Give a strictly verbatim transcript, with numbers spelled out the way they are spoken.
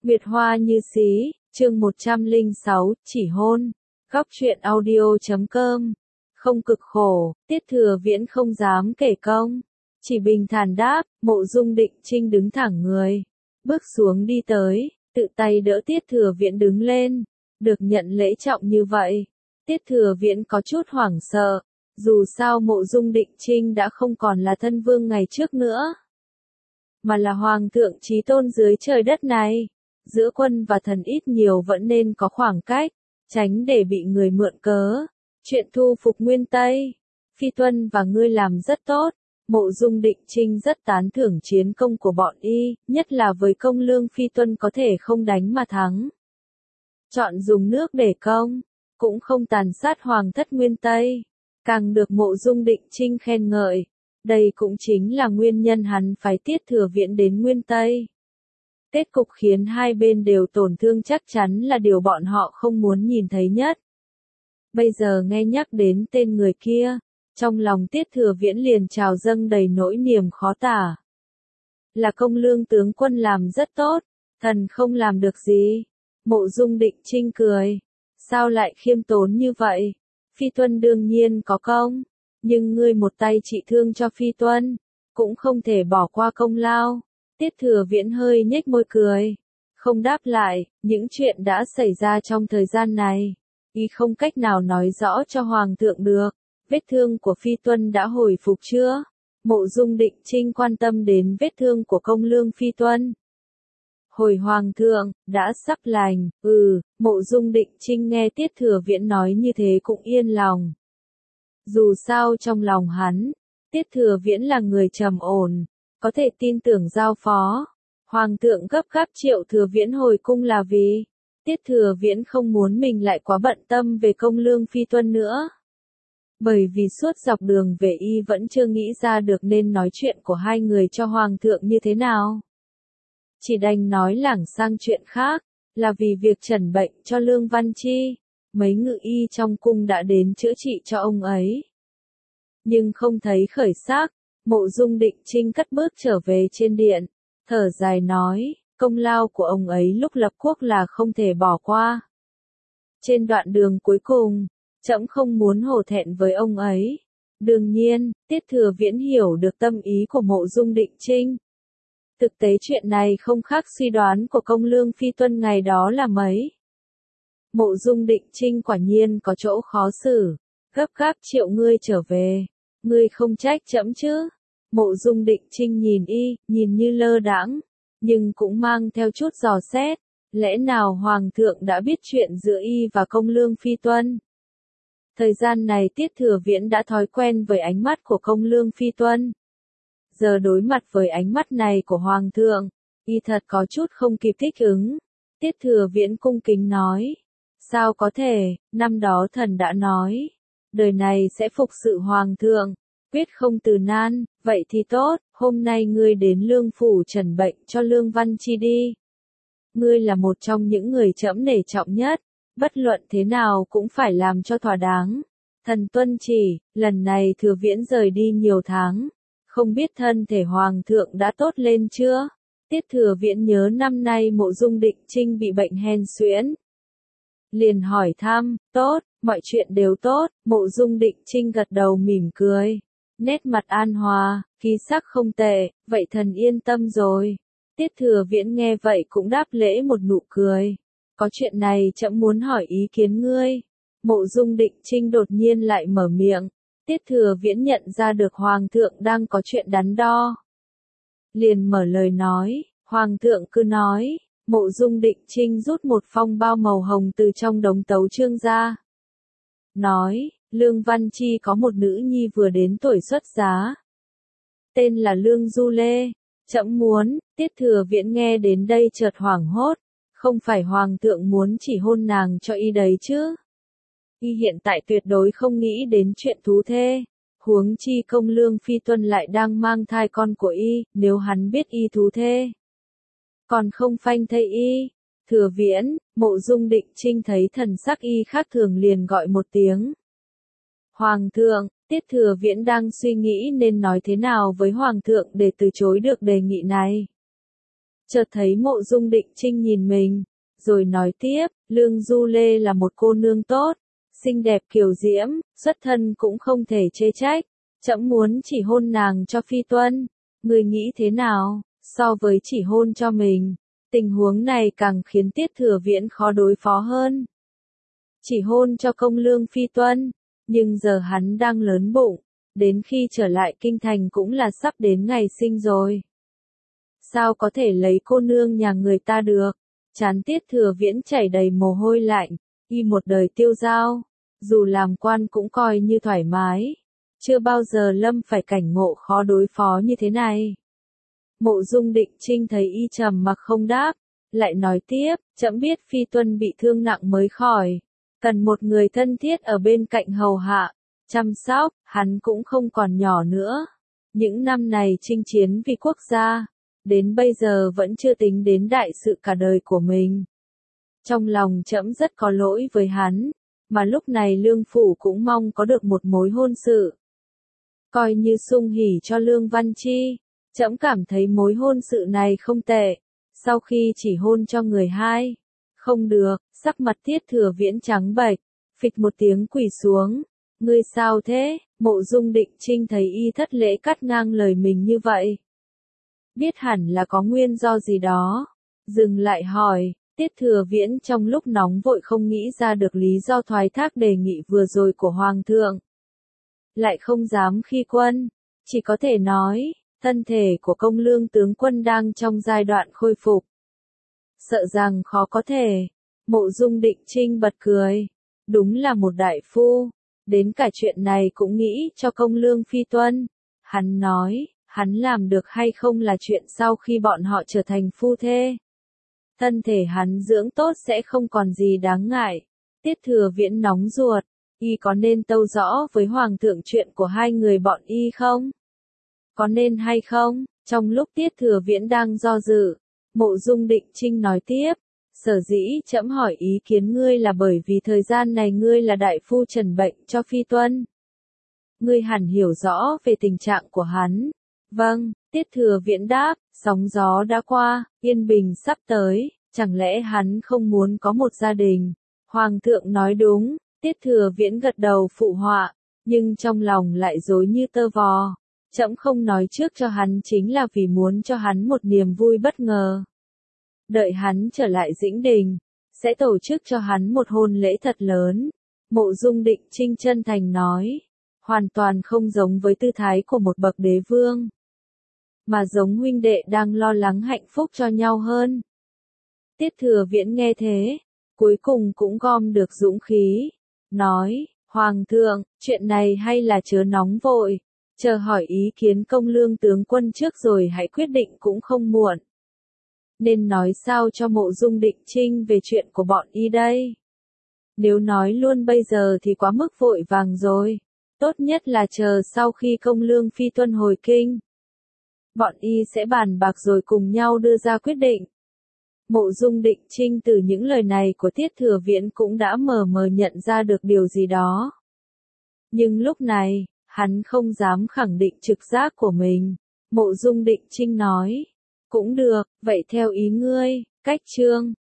Nguyệt hoa như xí, chương một trăm lẻ sáu, chỉ hôn. Góc truyện audio chấm com. Không cực khổ, Tiết Thừa Viễn không dám kể công. Chỉ bình thản đáp, Mộ Dung Định Trinh đứng thẳng người. Bước xuống đi tới, tự tay đỡ Tiết Thừa Viễn đứng lên. Được nhận lễ trọng như vậy. Tiết Thừa Viễn có chút hoảng sợ. Dù sao Mộ Dung Định Trinh đã không còn là thân vương ngày trước nữa. Mà là hoàng thượng chí tôn dưới trời đất này. Giữa quân và thần ít nhiều vẫn nên có khoảng cách, tránh để bị người mượn cớ. Chuyện thu phục Nguyên Tây, Phi Tuân và ngươi làm rất tốt. Mộ Dung Định Trinh rất tán thưởng chiến công của bọn y, nhất là với công lương Phi Tuân có thể không đánh mà thắng. Chọn dùng nước để công, cũng không tàn sát hoàng thất Nguyên Tây, càng được Mộ Dung Định Trinh khen ngợi. Đây cũng chính là nguyên nhân hắn phái Tiết Thừa Viễn đến Nguyên Tây. Kết cục khiến hai bên đều tổn thương chắc chắn là điều bọn họ không muốn nhìn thấy nhất. Bây giờ nghe nhắc đến tên người kia, trong lòng Tiết Thừa Viễn liền trào dâng đầy nỗi niềm khó tả. Là công lương tướng quân làm rất tốt, thần không làm được gì. Mộ Dung Định Trinh cười. Sao lại khiêm tốn như vậy? Phi Tuân đương nhiên có công, nhưng ngươi một tay trị thương cho Phi Tuân, cũng không thể bỏ qua công lao. Tiết Thừa Viễn hơi nhếch môi cười, không đáp lại. Những chuyện đã xảy ra trong thời gian này, y không cách nào nói rõ cho hoàng thượng được. Vết thương của Phi Tuân đã hồi phục chưa? Mộ Dung Định Trinh quan tâm đến vết thương của công lương Phi Tuân. Hồi hoàng thượng, đã sắp lành. Ừ, Mộ Dung Định Trinh nghe Tiết Thừa Viễn nói như thế cũng yên lòng. Dù sao trong lòng hắn, Tiết Thừa Viễn là người trầm ổn, có thể tin tưởng giao phó. Hoàng thượng gấp gáp triệu Thừa Viễn hồi cung là vì Tiết Thừa Viễn không muốn mình lại quá bận tâm về công lương Phi Tuân nữa. Bởi vì suốt dọc đường về y vẫn chưa nghĩ ra được nên nói chuyện của hai người cho hoàng thượng như thế nào. Chỉ đành nói lảng sang chuyện khác, là vì việc trần bệnh cho Lương Văn Chi. Mấy ngự y trong cung đã đến chữa trị cho ông ấy, nhưng không thấy khởi sắc. Mộ Dung Định Trinh cất bước trở về trên điện, thở dài nói, công lao của ông ấy lúc lập quốc là không thể bỏ qua. Trên đoạn đường cuối cùng, trẫm không muốn hổ thẹn với ông ấy. Đương nhiên, Tiết Thừa Viễn hiểu được tâm ý của Mộ Dung Định Trinh. Thực tế chuyện này không khác suy đoán của công lương Phi Tuân ngày đó là mấy. Mộ Dung Định Trinh quả nhiên có chỗ khó xử, gấp gáp triệu ngươi trở về. Ngươi không trách trẫm chứ? Mộ Dung Định Trinh nhìn y, nhìn như lơ đãng, nhưng cũng mang theo chút dò xét. Lẽ nào hoàng thượng đã biết chuyện giữa y và công lương Phi Tuân? Thời gian này Tiết Thừa Viễn đã thói quen với ánh mắt của công lương Phi Tuân. Giờ đối mặt với ánh mắt này của hoàng thượng, y thật có chút không kịp thích ứng. Tiết Thừa Viễn cung kính nói, sao có thể, năm đó thần đã nói, đời này sẽ phục sự hoàng thượng, quyết không từ nan. Vậy thì tốt, hôm nay ngươi đến lương phủ trần bệnh cho Lương Văn Chi đi. Ngươi là một trong những người trẫm nể trọng nhất, bất luận thế nào cũng phải làm cho thỏa đáng. Thần tuân chỉ. Lần này Thừa Viễn rời đi nhiều tháng, không biết thân thể hoàng thượng đã tốt lên chưa? Tiết Thừa Viễn nhớ năm nay Mộ Dung Định Trinh bị bệnh hen suyễn, liền hỏi thăm. Tốt, mọi chuyện đều tốt. Mộ Dung Định Trinh gật đầu mỉm cười, nét mặt an hòa, khí sắc không tệ. Vậy thần yên tâm rồi. Tiết Thừa Viễn nghe vậy cũng đáp lễ một nụ cười. Có chuyện này trẫm muốn hỏi ý kiến ngươi. Mộ Dung Định Trinh đột nhiên lại mở miệng. Tiết Thừa Viễn nhận ra được hoàng thượng đang có chuyện đắn đo, liền mở lời nói. Hoàng thượng cứ nói. Mộ Dung Định Trinh rút một phong bao màu hồng từ trong đống tấu chương ra, nói, Lương Văn Chi có một nữ nhi vừa đến tuổi xuất giá, tên là Lương Du Lê. Trẫm muốn. Tiết Thừa Viễn nghe đến đây chợt hoảng hốt, không phải hoàng thượng muốn chỉ hôn nàng cho y đấy chứ? Y hiện tại tuyệt đối không nghĩ đến chuyện thú thê, huống chi công lương Phi Tuân lại đang mang thai con của y. Nếu hắn biết y thú thê, còn không phanh thây y. Thừa Viễn. Mộ Dung Định Trinh thấy thần sắc y khác thường liền gọi một tiếng. Hoàng thượng. Tiết Thừa Viễn đang suy nghĩ nên nói thế nào với hoàng thượng để từ chối được đề nghị này. Chợt thấy Mộ Dung Định Trinh nhìn mình, rồi nói tiếp, Lương Du Lê là một cô nương tốt, xinh đẹp kiều diễm, xuất thân cũng không thể chê trách, trẫm muốn chỉ hôn nàng cho phi tuân, người nghĩ thế nào? So với chỉ hôn cho mình, tình huống này càng khiến Tiết Thừa Viễn khó đối phó hơn. Chỉ hôn cho công lương phi tuân, nhưng giờ hắn đang lớn bụng, đến khi trở lại kinh thành cũng là sắp đến ngày sinh rồi. Sao có thể lấy cô nương nhà người ta được? Trán Tiết Thừa Viễn chảy đầy mồ hôi lạnh, y một đời tiêu dao, dù làm quan cũng coi như thoải mái, chưa bao giờ lâm phải cảnh ngộ khó đối phó như thế này. Mộ Dung Định Trinh thấy y trầm mặc không đáp, lại nói tiếp, trẫm biết phi tuân bị thương nặng mới khỏi, cần một người thân thiết ở bên cạnh hầu hạ, chăm sóc, hắn cũng không còn nhỏ nữa. Những năm này chinh chiến vì quốc gia, đến bây giờ vẫn chưa tính đến đại sự cả đời của mình. Trong lòng trẫm rất có lỗi với hắn, mà lúc này Lương Phủ cũng mong có được một mối hôn sự. Coi như sung hỉ cho Lương Văn Chi, trẫm cảm thấy mối hôn sự này không tệ, sau khi chỉ hôn cho người hai. Không được, sắc mặt Tiết Thừa Viễn trắng bệch, phịch một tiếng quỳ xuống. Ngươi sao thế? Mộ Dung Định Trinh thấy y thất lễ cắt ngang lời mình như vậy, biết hẳn là có nguyên do gì đó, dừng lại hỏi. Tiết Thừa Viễn trong lúc nóng vội không nghĩ ra được lý do thoái thác đề nghị vừa rồi của Hoàng thượng. Lại không dám khi quân, chỉ có thể nói, thân thể của công lương tướng quân đang trong giai đoạn khôi phục. Sợ rằng khó có thể. Mộ Dung Định Trinh bật cười, đúng là một đại phu, đến cả chuyện này cũng nghĩ cho công lương phi tuân. Hắn nói, hắn làm được hay không là chuyện sau khi bọn họ trở thành phu thê. Thân thể hắn dưỡng tốt sẽ không còn gì đáng ngại. Tiết Thừa Viễn nóng ruột, y có nên tâu rõ với Hoàng thượng chuyện của hai người bọn y không? Có nên hay không? Trong lúc Tiết Thừa Viễn đang do dự, Mộ Dung Định Trinh nói tiếp, sở dĩ trẫm hỏi ý kiến ngươi là bởi vì thời gian này ngươi là đại phu trần bệnh cho phi tuân. Ngươi hẳn hiểu rõ về tình trạng của hắn. Vâng, Tiết Thừa Viễn đáp, sóng gió đã qua, yên bình sắp tới, chẳng lẽ hắn không muốn có một gia đình? Hoàng thượng nói đúng, Tiết Thừa Viễn gật đầu phụ họa, nhưng trong lòng lại rối như tơ vò. Trẫm không nói trước cho hắn chính là vì muốn cho hắn một niềm vui bất ngờ. Đợi hắn trở lại Dĩnh Đình, sẽ tổ chức cho hắn một hôn lễ thật lớn. Mộ Dung Định Trinh chân thành nói, hoàn toàn không giống với tư thái của một bậc đế vương, mà giống huynh đệ đang lo lắng hạnh phúc cho nhau hơn. Tiết Thừa Viễn nghe thế, cuối cùng cũng gom được dũng khí, nói, Hoàng thượng, chuyện này hay là chớ nóng vội, chờ hỏi ý kiến công lương tướng quân trước rồi hãy quyết định cũng không muộn. Nên nói sao cho Mộ Dung Định Trinh về chuyện của bọn y đây? Nếu nói luôn bây giờ thì quá mức vội vàng rồi, tốt nhất là chờ sau khi công lương phi tuân hồi kinh. Bọn y sẽ bàn bạc rồi cùng nhau đưa ra quyết định. Mộ Dung Định Trinh từ những lời này của Tiết Thừa Viễn cũng đã mờ mờ nhận ra được điều gì đó. Nhưng lúc này, hắn không dám khẳng định trực giác của mình. Mộ Dung Định Trinh nói, cũng được, vậy theo ý ngươi, cách chương.